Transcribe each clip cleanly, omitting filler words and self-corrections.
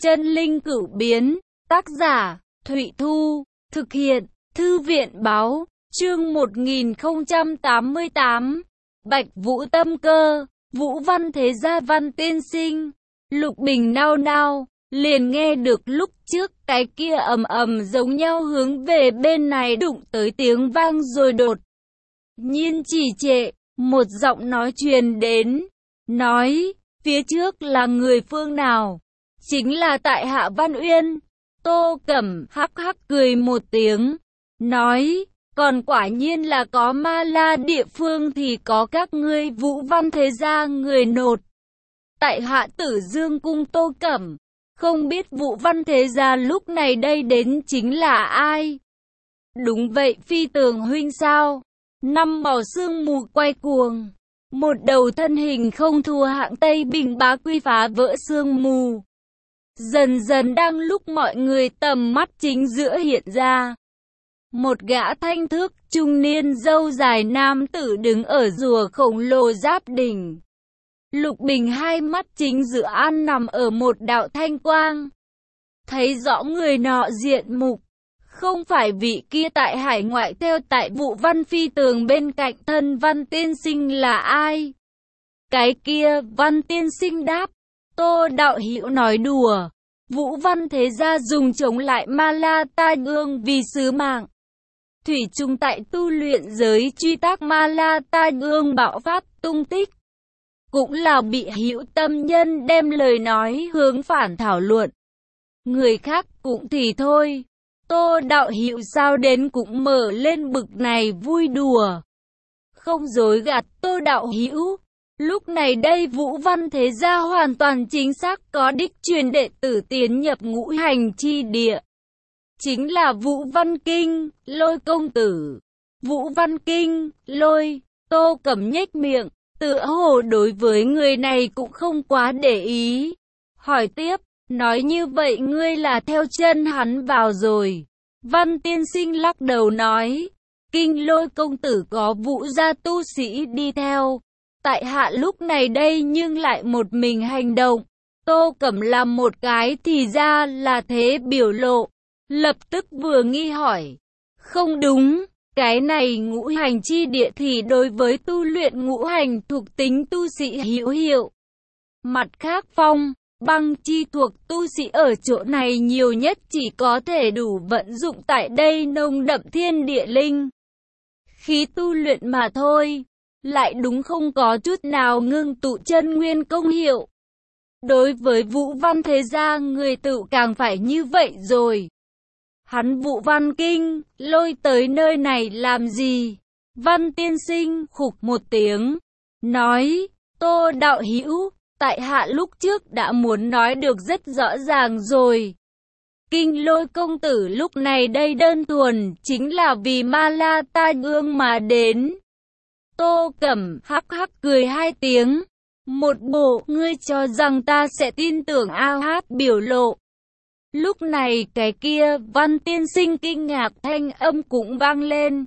Chân linh cửu biến, tác giả, Thụy Thu, thực hiện, Thư viện báo, chương 1088, Bạch Vũ tâm cơ, Vũ Văn Thế Gia Văn tiên sinh, Lục Bình nao nao, liền nghe được lúc trước cái kia ầm ầm giống nhau hướng về bên này đụng tới tiếng vang rồi đột nhiên trì trệ, một giọng nói truyền đến, nói, phía trước là người phương nào? Chính là tại Hạ Văn Uyên. Tô Cẩm hắc hắc cười một tiếng, nói, còn quả nhiên là có Ma La địa phương thì có các ngươi Vũ Văn Thế Gia người nột. Tại Hạ Tử Dương cung Tô Cẩm, không biết Vũ Văn Thế Gia lúc này đây đến chính là ai? Đúng vậy, Phi Tường huynh sao? Năm màu sương mù quay cuồng, một đầu thân hình không thua hạng Tây Bình bá quy phá vỡ sương mù. Dần dần đang lúc mọi người tầm mắt chính giữa hiện ra. Một gã thanh thước trung niên râu dài nam tử đứng ở rùa khổng lồ giáp đỉnh. Lục Bình hai mắt chính giữa an nằm ở một đạo thanh quang. Thấy rõ người nọ diện mục, không phải vị kia tại hải ngoại theo tại Vũ Văn Phi Tường bên cạnh thân Văn tiên sinh là ai? Cái kia, Văn tiên sinh đáp, Tô đạo hữu nói đùa. Vũ Văn Thế Gia dùng chống lại Ma La Ta Gương vì sứ mạng. Thủy chung tại tu luyện giới truy tác Ma La Ta Gương bạo phát tung tích. Cũng là bị hữu tâm nhân đem lời nói hướng phản thảo luận. Người khác cũng thì thôi. Tô đạo hữu sao đến cũng mở lên bực này vui đùa. Không dối gạt Tô đạo hữu. Lúc này đây Vũ Văn Thế Gia hoàn toàn chính xác có đích truyền đệ tử tiến nhập ngũ hành chi địa. Chính là Vũ Văn Kinh, Lôi công tử. Vũ Văn Kinh, Lôi, Tô Cẩm nhếch miệng, tựa hồ đối với người này cũng không quá để ý. Hỏi tiếp, nói như vậy ngươi là theo chân hắn vào rồi. Văn tiên sinh lắc đầu nói, Kinh Lôi công tử có Vũ gia tu sĩ đi theo. Tại hạ lúc này đây nhưng lại một mình hành động. Tô Cẩm làm một cái thì ra là thế biểu lộ. Lập tức vừa nghi hỏi. Không đúng, cái này ngũ hành chi địa thì đối với tu luyện ngũ hành thuộc tính tu sĩ hữu hiệu. Mặt khác phong, băng chi thuộc tu sĩ ở chỗ này nhiều nhất chỉ có thể đủ vận dụng tại đây nồng đậm thiên địa linh khí tu luyện mà thôi. Lại đúng không có chút nào ngưng tụ chân nguyên công hiệu. Đối với Vũ Văn Thế Gia người tự càng phải như vậy rồi. Hắn Vũ Văn Kinh, Lôi tới nơi này làm gì? Văn tiên sinh khục một tiếng, nói, Tô đạo hữu, tại hạ lúc trước đã muốn nói được rất rõ ràng rồi. Kinh Lôi công tử lúc này đây đơn thuần chính là vì Ma La Ta Gương mà đến. Tô Cẩm hắc hắc cười hai tiếng. Một bộ ngươi cho rằng ta sẽ tin tưởng ao hát biểu lộ. Lúc này cái kia Văn tiên sinh kinh ngạc thanh âm cũng vang lên.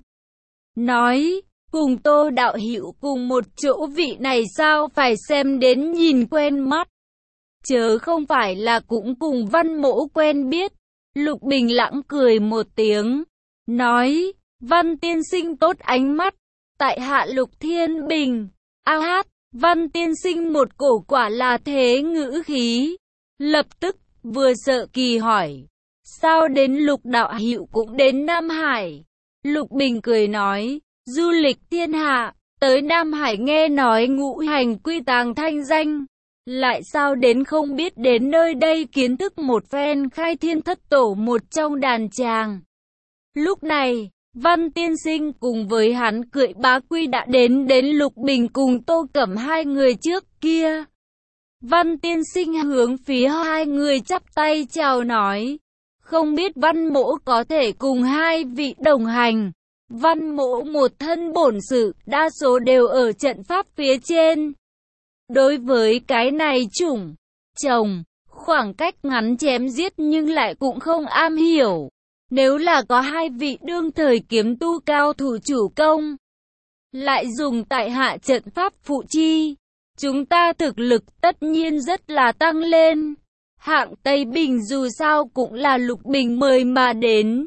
Nói, cùng Tô đạo hữu cùng một chỗ vị này sao phải xem đến nhìn quen mắt. Chớ không phải là cũng cùng Văn mỗ quen biết. Lục Bình lãng cười một tiếng. Nói, Văn tiên sinh tốt ánh mắt. Tại hạ Lục Thiên Bình, ao hát, Văn tiên sinh một cổ quả là thế ngữ khí. Lập tức, vừa sợ kỳ hỏi, sao đến Lục đạo hữu cũng đến Nam Hải? Lục Bình cười nói, du lịch thiên hạ, tới Nam Hải nghe nói ngũ hành quy tàng thanh danh. Lại sao đến không biết đến nơi đây kiến thức một phen khai thiên thất tổ một trong đàn tràng. Lúc này, Văn tiên sinh cùng với hắn cưỡi bá quy đã đến Lục Bình cùng Tô Cẩm hai người trước kia. Văn tiên sinh hướng phía hai người chắp tay chào nói, không biết Văn mỗ có thể cùng hai vị đồng hành. Văn mỗ một thân bổn sự, đa số đều ở trận pháp phía trên. Đối với cái này chủng, chồng, khoảng cách ngắn chém giết nhưng lại cũng không am hiểu. Nếu là có hai vị đương thời kiếm tu cao thủ chủ công, lại dùng tại hạ trận pháp phụ chi, chúng ta thực lực tất nhiên rất là tăng lên. Hạng Tây Bình dù sao cũng là Lục Bình mời mà đến.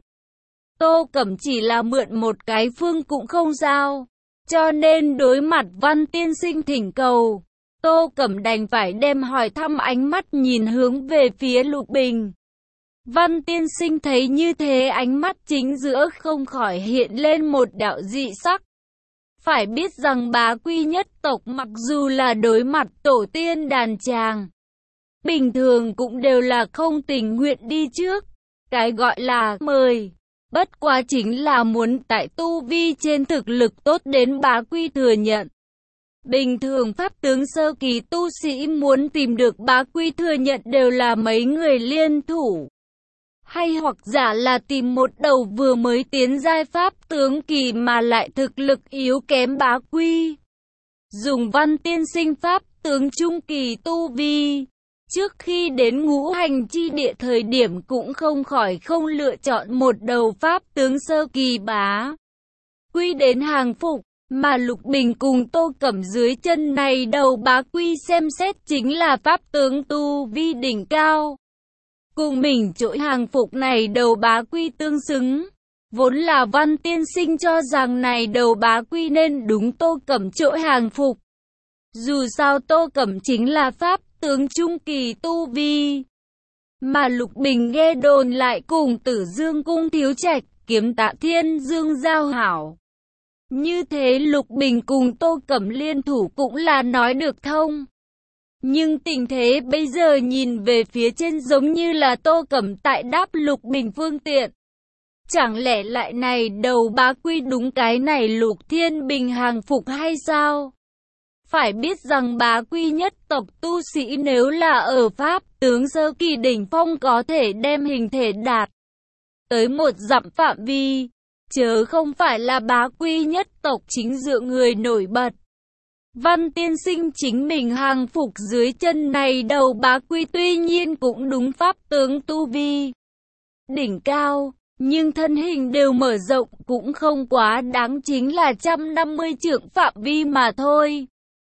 Tô Cẩm chỉ là mượn một cái phương cũng không sao. Cho nên đối mặt Văn tiên sinh thỉnh cầu, Tô Cẩm đành phải đem hỏi thăm ánh mắt nhìn hướng về phía Lục Bình. Văn tiên sinh thấy như thế, ánh mắt chính giữa không khỏi hiện lên một đạo dị sắc. Phải biết rằng Bá Quy nhất tộc mặc dù là đối mặt tổ tiên đàn tràng, bình thường cũng đều là không tình nguyện đi trước. Cái gọi là mời, bất quá chính là muốn tại tu vi trên thực lực tốt đến Bá Quy thừa nhận. Bình thường pháp tướng sơ kỳ tu sĩ muốn tìm được Bá Quy thừa nhận đều là mấy người liên thủ, hay hoặc giả là tìm một đầu vừa mới tiến giai pháp tướng kỳ mà lại thực lực yếu kém Bá Quy. Dùng Văn tiên sinh pháp tướng trung kỳ tu vi, trước khi đến ngũ hành chi địa thời điểm cũng không khỏi không lựa chọn một đầu pháp tướng sơ kỳ Bá Quy đến hàng phục, mà Lục Bình cùng Tô Cẩm dưới chân này đầu Bá Quy xem xét chính là pháp tướng tu vi đỉnh cao. Cùng mình chỗ hàng phục này đầu Bá Quy tương xứng. Vốn là Văn tiên sinh cho rằng này đầu Bá Quy nên đúng Tô Cẩm chỗ hàng phục. Dù sao Tô Cẩm chính là pháp tướng trung kỳ tu vi. Mà Lục Bình nghe đồn lại cùng Tử Dương cung thiếu trạch, kiếm Tạ Thiên Dương giao hảo. Như thế Lục Bình cùng Tô Cẩm liên thủ cũng là nói được thông. Nhưng tình thế bây giờ nhìn về phía trên giống như là Tô Cẩm tại đáp Lục Bình phương tiện. Chẳng lẽ lại này đầu Bá Quy đúng cái này Lục Thiên Bình hàng phục hay sao? Phải biết rằng Bá Quy nhất tộc tu sĩ nếu là ở pháp tướng sơ kỳ đỉnh phong có thể đem hình thể đạt tới 1 dặm phạm vi, chớ không phải là Bá Quy nhất tộc chính dựa người nổi bật. Văn tiên sinh chính mình hàng phục dưới chân này đầu Bá Quy tuy nhiên cũng đúng pháp tướng tu vi đỉnh cao, nhưng thân hình đều mở rộng cũng không quá đáng, chính là 150 trượng phạm vi mà thôi.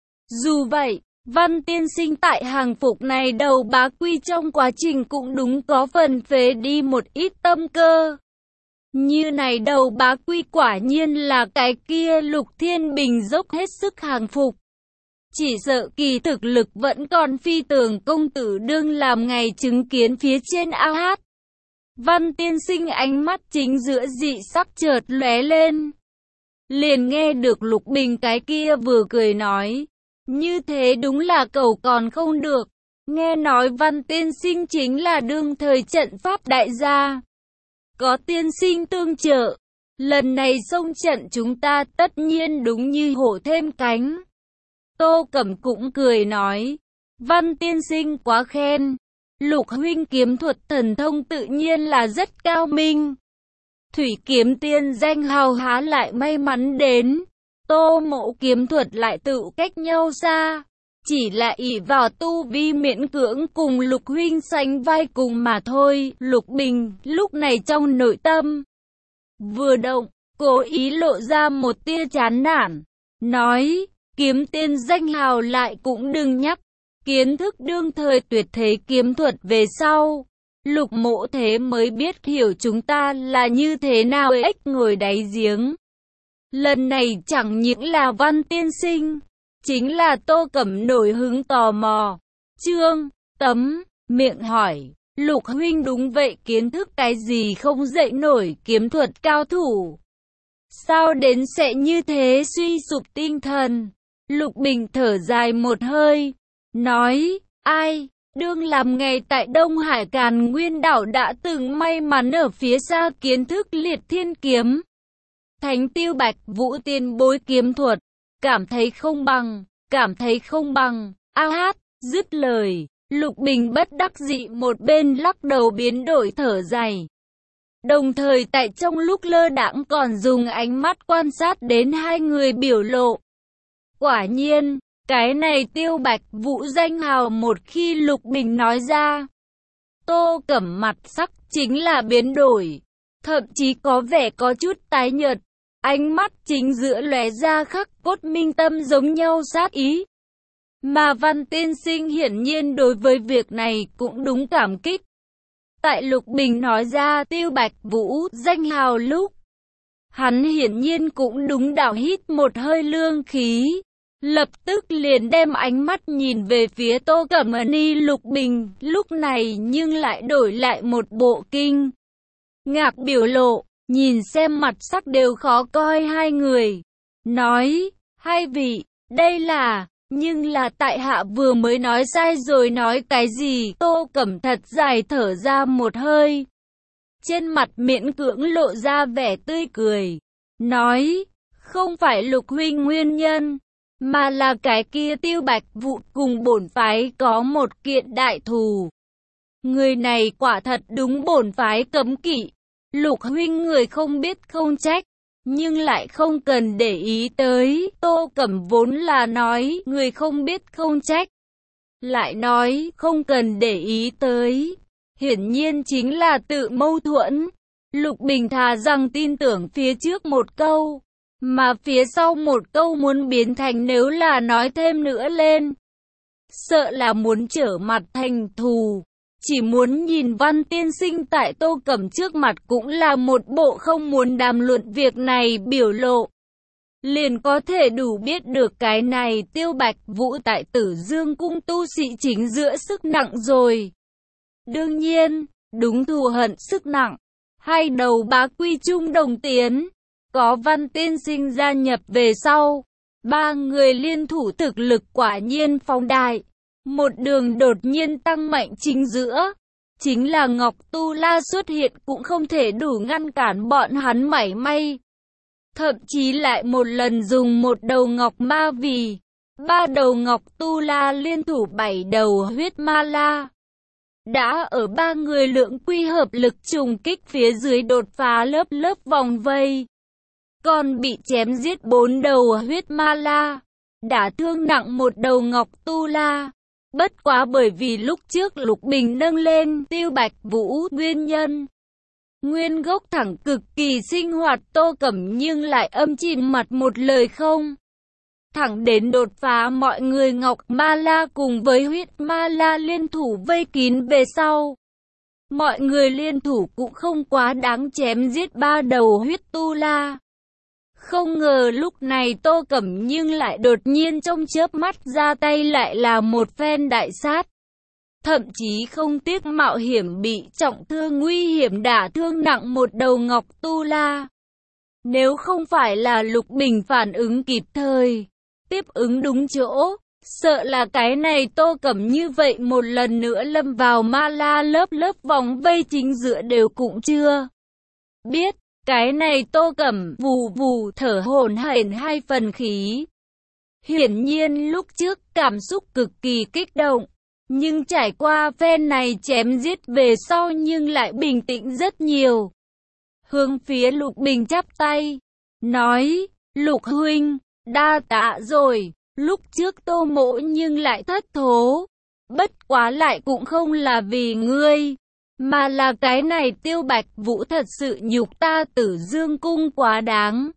Dù vậy, Văn tiên sinh tại hàng phục này đầu Bá Quy trong quá trình cũng đúng có phần phế đi một ít tâm cơ. Như này đầu Bá Quy quả nhiên là cái kia Lục Thiên Bình dốc hết sức hàng phục. Chỉ sợ kỳ thực lực vẫn còn phi tường công tử đương làm ngày chứng kiến phía trên ao hát. Văn tiên sinh ánh mắt chính giữa dị sắc chợt lóe lên. Liền nghe được Lục Bình cái kia vừa cười nói. Như thế đúng là cầu còn không được. Nghe nói Văn tiên sinh chính là đương thời trận pháp đại gia. Có tiên sinh tương trợ, lần này xông trận chúng ta tất nhiên đúng như hổ thêm cánh. Tô Cẩm cũng cười nói, Văn tiên sinh quá khen, Lục huynh kiếm thuật thần thông tự nhiên là rất cao minh. Thủy kiếm tiên danh hào há lại may mắn đến, Tô mộ kiếm thuật lại tự cách nhau xa. Chỉ là ỷ vào tu vi miễn cưỡng cùng Lục huynh sánh vai cùng mà thôi. Lục Bình lúc này trong nội tâm vừa động, cố ý lộ ra một tia chán nản, nói, kiếm tiên danh hào lại cũng đừng nhắc, kiến thức đương thời tuyệt thế kiếm thuật về sau. Lục mộ thế mới biết hiểu chúng ta là như thế nào ếch ngồi đáy giếng. Lần này chẳng những là Văn tiên sinh, chính là Tô Cẩm nổi hứng tò mò. Trương Tấm miệng hỏi, Lục huynh đúng vậy kiến thức cái gì không dậy nổi kiếm thuật cao thủ? Sao đến sẽ như thế suy sụp tinh thần? Lục Bình thở dài một hơi, nói, ai, đương làm ngày tại Đông Hải Càn Nguyên đảo đã từng may mắn ở phía xa kiến thức liệt thiên kiếm. Thánh Tiêu Bạch Vũ tiền bối kiếm thuật, cảm thấy không bằng, a hát, dứt lời, Lục Bình bất đắc dĩ một bên lắc đầu biến đổi thở dài. Đồng thời tại trong lúc lơ đãng còn dùng ánh mắt quan sát đến hai người biểu lộ. Quả nhiên, cái này Tiêu Bạch Vũ danh hào một khi Lục Bình nói ra, Tô Cẩm mặt sắc chính là biến đổi, thậm chí có vẻ có chút tái nhợt. Ánh mắt chính giữa lóe ra khắc cốt minh tâm giống nhau sát ý. Mà Văn tiên sinh hiển nhiên đối với việc này cũng đúng cảm kích. Tại Lục Bình nói ra Tiêu Bạch Vũ danh hào lúc, hắn hiển nhiên cũng đúng đảo hít một hơi lương khí. Lập tức liền đem ánh mắt nhìn về phía Tô Cẩm Ni. Lục Bình lúc này nhưng lại đổi lại một bộ kinh ngạc biểu lộ, nhìn xem mặt sắc đều khó coi hai người. Nói, hai vị, đây là, nhưng là tại hạ vừa mới nói sai rồi. Nói cái gì? Tô Cẩm thật dài thở ra một hơi. Trên mặt miễn cưỡng lộ ra vẻ tươi cười. Nói, không phải Lục huynh nguyên nhân, mà là cái kia Tiêu Bạch Vũ cùng bổn phái có một kiện đại thù. Người này quả thật đúng bổn phái cấm kỵ. Lục huynh người không biết không trách, nhưng lại không cần để ý tới. Tô Cẩm vốn là nói người không biết không trách, lại nói không cần để ý tới, hiển nhiên chính là tự mâu thuẫn. Lục Bình thà rằng tin tưởng phía trước một câu, mà phía sau một câu muốn biến thành nếu là nói thêm nữa lên, sợ là muốn trở mặt thành thù. Chỉ muốn nhìn Văn tiên sinh tại Tô Cẩm trước mặt cũng là một bộ không muốn đàm luận việc này biểu lộ. Liền có thể đủ biết được cái này Tiêu Bạch Vũ tại Tử Dương cung tu sĩ chính giữa sức nặng rồi. Đương nhiên, đúng thù hận sức nặng, hai đầu bá quy chung đồng tiến. Có Văn tiên sinh gia nhập về sau, ba người liên thủ thực lực quả nhiên phóng đại. Một đường đột nhiên tăng mạnh chính giữa, chính là Ngọc Tu La xuất hiện cũng không thể đủ ngăn cản bọn hắn mảy may. Thậm chí lại một lần dùng một đầu Ngọc Ma vì ba đầu Ngọc Tu La liên thủ 7 đầu huyết ma la. Đã ở ba người lượng quy hợp lực trùng kích phía dưới đột phá lớp lớp vòng vây. Còn bị chém giết 4 đầu huyết ma la, đã thương nặng một đầu Ngọc Tu La. Bất quá bởi vì lúc trước Lục Bình nâng lên Tiêu Bạch Vũ nguyên nhân. Nguyên gốc thẳng cực kỳ sinh hoạt Tô Cẩm nhưng lại âm chìm mặt một lời không. Thẳng đến đột phá mọi người Ngọc Ma La cùng với huyết ma la liên thủ vây kín về sau. Mọi người liên thủ cũng không quá đáng chém giết ba đầu huyết tu la. Không ngờ lúc này Tô Cẩm nhưng lại đột nhiên trong chớp mắt ra tay lại là một phen đại sát. Thậm chí không tiếc mạo hiểm bị trọng thương nguy hiểm đả thương nặng một đầu Ngọc Tu La. Nếu không phải là Lục Bình phản ứng kịp thời, tiếp ứng đúng chỗ, sợ là cái này Tô Cẩm như vậy một lần nữa lâm vào ma la lớp lớp vòng vây chính giữa đều cũng chưa biết. Cái này Tô Cẩm vù vù thở hổn hển hai phần khí. Hiển nhiên lúc trước cảm xúc cực kỳ kích động, nhưng trải qua phen này chém giết về sau nhưng lại bình tĩnh rất nhiều. Hướng phía Lục Bình chắp tay, nói, Lục huynh, đa tạ rồi, lúc trước Tô mỗ nhưng lại thất thố. Bất quá lại cũng không là vì ngươi, mà là cái này Tiêu Bạch Vũ thật sự nhục ta Tử Dương cung quá đáng.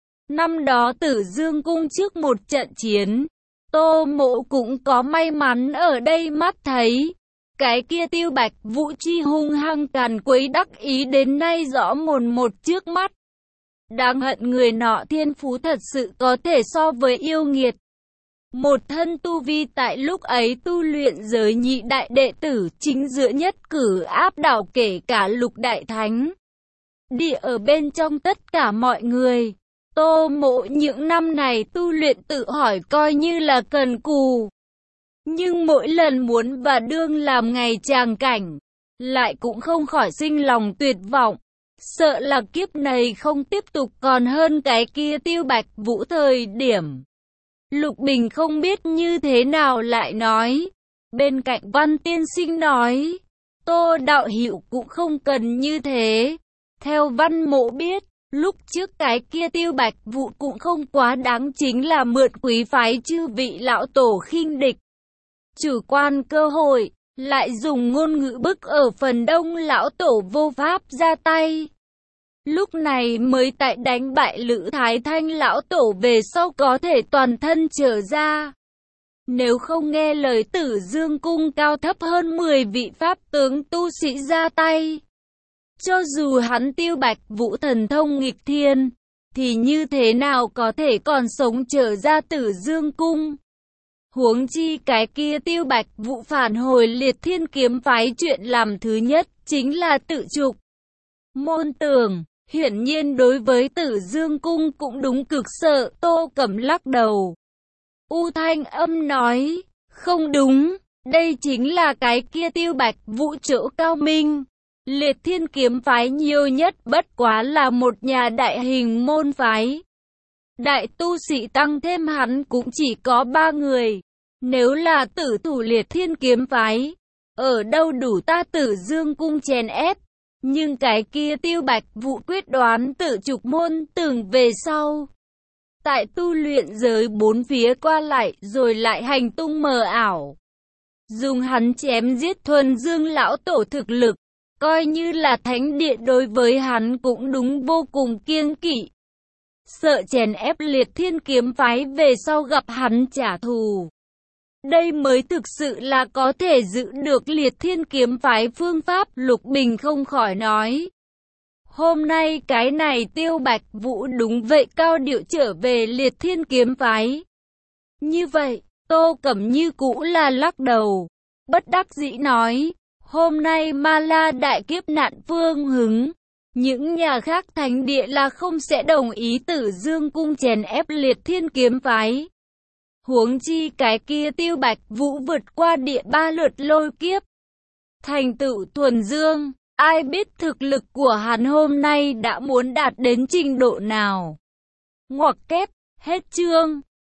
Năm đó Tử Dương cung trước một trận chiến, Tô mỗ cũng có may mắn ở đây mắt thấy. Cái kia Tiêu Bạch Vũ chi hung hăng càn quấy đắc ý đến nay rõ mồn một trước mắt. Đáng hận người nọ thiên phú thật sự có thể so với yêu nghiệt. Một thân tu vi tại lúc ấy tu luyện giới nhị đại đệ tử chính giữa nhất cử áp đảo kể cả Lục đại thánh địa ở bên trong tất cả mọi người. Tô mộ những năm này tu luyện tự hỏi coi như là cần cù. Nhưng mỗi lần muốn và đương làm ngày tràng cảnh, lại cũng không khỏi sinh lòng tuyệt vọng. Sợ là kiếp này không tiếp tục còn hơn cái kia Tiêu Bạch Vũ thời điểm. Lục Bình không biết như thế nào lại nói. Bên cạnh Văn tiên sinh nói, Tô đạo hữu cũng không cần như thế. Theo Văn mộ biết, lúc trước cái kia Tiêu Bạch Vũ cũng không quá đáng, chính là mượn quý phái chư vị lão tổ khinh địch. Chủ quan cơ hội, lại dùng ngôn ngữ bức ở phần đông lão tổ vô pháp ra tay. Lúc này mới tại đánh bại Lữ Thái Thanh lão tổ về sau có thể toàn thân trở ra. Nếu không nghe lời Tử Dương Cung cao thấp hơn 10 vị pháp tướng tu sĩ ra tay, cho dù hắn Tiêu Bạch Vũ thần thông nghịch thiên, thì như thế nào có thể còn sống trở ra Tử Dương Cung. Huống chi cái kia Tiêu Bạch Vũ phản hồi Liệt Thiên kiếm phái, chuyện làm thứ nhất chính là tự trục môn tường. Hiển nhiên đối với Tử Dương Cung cũng đúng cực sợ. Tô Cẩm lắc đầu. U thanh âm nói, không đúng, đây chính là cái kia Tiêu Bạch Vũ chỗ cao minh. Liệt Thiên kiếm phái nhiều nhất bất quá là một nhà đại hình môn phái. Đại tu sĩ tăng thêm hắn cũng chỉ có 3 người. Nếu là tử thủ Liệt Thiên kiếm phái, ở đâu đủ ta Tử Dương Cung chèn ép. Nhưng cái kia Tiêu Bạch Vũ quyết đoán tự trục môn tường về sau. Tại tu luyện giới bốn phía qua lại rồi lại hành tung mờ ảo. Dùng hắn chém giết Thuần Dương lão tổ thực lực, coi như là thánh địa đối với hắn cũng đúng vô cùng kiêng kỵ. Sợ chèn ép Liệt Thiên kiếm phái về sau gặp hắn trả thù. Đây mới thực sự là có thể giữ được Liệt Thiên kiếm phái phương pháp. Lục Bình không khỏi nói. Hôm nay cái này Tiêu Bạch Vũ đúng vậy cao điệu trở về Liệt Thiên kiếm phái. Như vậy, Tô Cẩm như cũ là lắc đầu. Bất đắc dĩ nói, hôm nay Ma La đại kiếp nạn phương hứng. Những nhà khác thánh địa là không sẽ đồng ý Tử Dương Cung chèn ép Liệt Thiên kiếm phái. Huống chi cái kia Tiêu Bạch Vũ vượt qua địa 3 lượt lôi kiếp, thành tựu Thuần Dương, ai biết thực lực của hắn hôm nay đã muốn đạt đến trình độ nào. Ngoặc kép, hết chương.